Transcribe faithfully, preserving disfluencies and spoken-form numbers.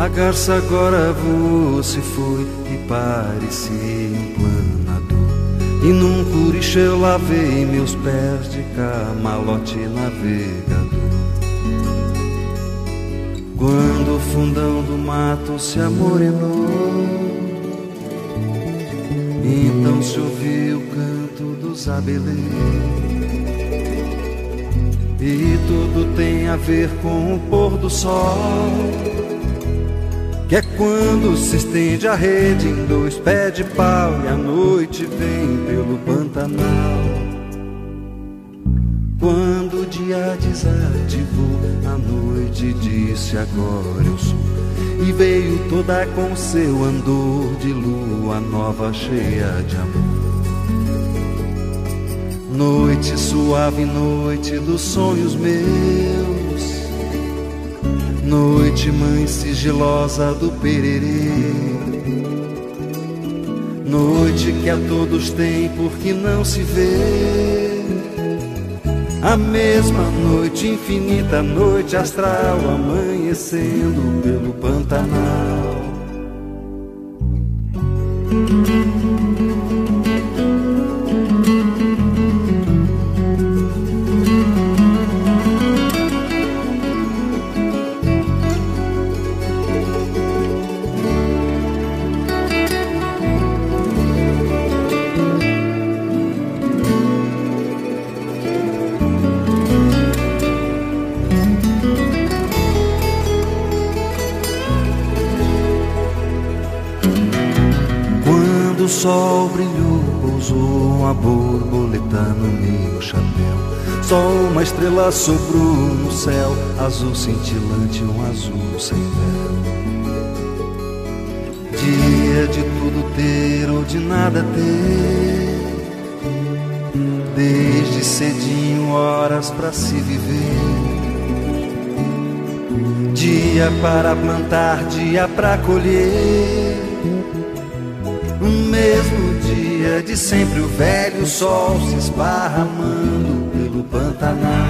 A garça agora voou, se foi e parecia um planador. E num curicho eu lavei meus pés de camalote navegador. Quando o fundão do mato se amorenou, então se ouviu o canto dos abeleiros. E tudo tem a ver com o pôr do sol, que é quando se estende a rede em dois pés de pau e a noite vem pelo Pantanal. Quando o dia desativou, a noite disse agora eu sou, e veio toda com seu andor de lua nova cheia de amor. Noite suave, noite dos sonhos meus, noite mãe sigilosa do pererê, noite que a todos tem porque não se vê. A mesma noite infinita, noite astral, amanhecendo pelo Pantanal. O sol brilhou, pousou uma borboleta no meu chapéu. Só uma estrela sobrou no céu, azul cintilante, um azul sem véu. Dia de tudo ter ou de nada ter, desde cedinho horas pra se viver. Dia para plantar, dia pra colher. O mesmo dia de sempre o velho sol se esparramando pelo Pantanal.